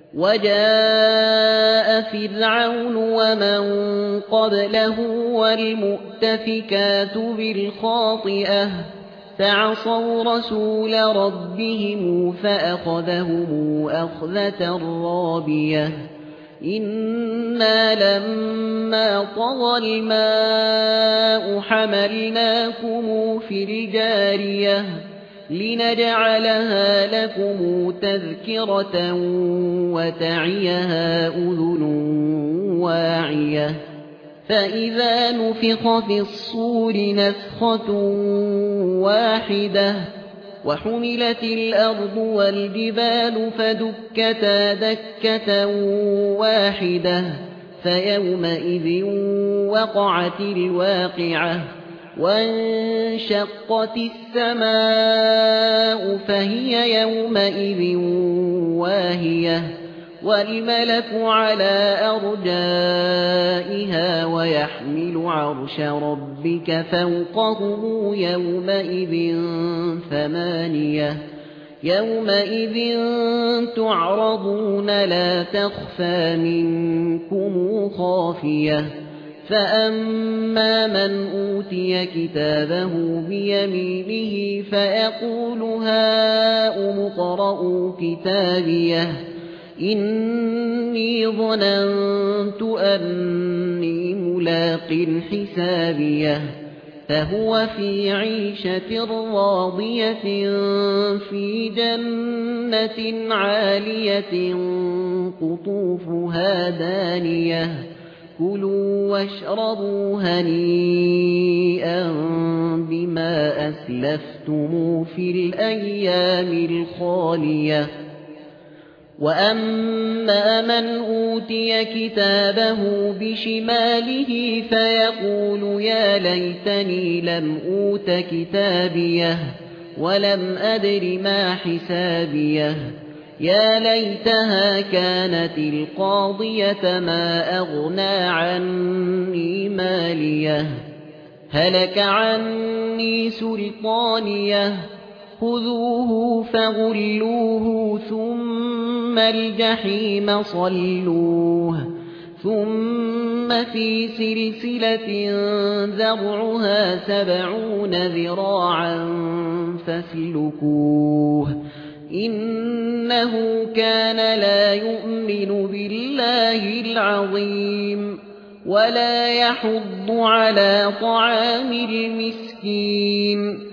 وجاء فرعون ومن قبله والمؤتفكات بالخاطئة فعصوا رسول ربهم فأخذهم أخذة رابية إنا لما طغى الماء حملناكم في الجارية لنجعلها لكم تذكرة وتعيها أذن واعية فإذا نفخ في الصور نفخة واحدة وحملت الأرض والجبال فدكتا دكة واحدة فيومئذ وقعت الواقعة وانشقت السماء فهي يومئذ واهية والملك على أرجائها ويحمل عرش ربك فوقهم يومئذ ثمانية يومئذ تعرضون لا تخفى منكم خافية فأما من أوتي كتابه بيمينه فيقول هاؤم اقرءوا كتابيه إني ظننت أني ملاق حسابيه فهو في عيشة راضية في جنة عالية قطوفها دانية كلوا واشربوا هنيئا بما أسلفتم في الأيام الخالية وأما من أوتي كتابه بشماله فيقول يا ليتني لم أوت كتابيه ولم أدر ما حسابيه يا ليتها كانت القاضية ما أغنى عني ماليه هلك عني سلطانيه خذوه فغلوه ثم الجحيم صلوه ثم في سلسلة ذرعها 70 ذراعا فاسلكوه إنه كان لا يؤمن بالله العظيم ولا يحض على طعام المسكين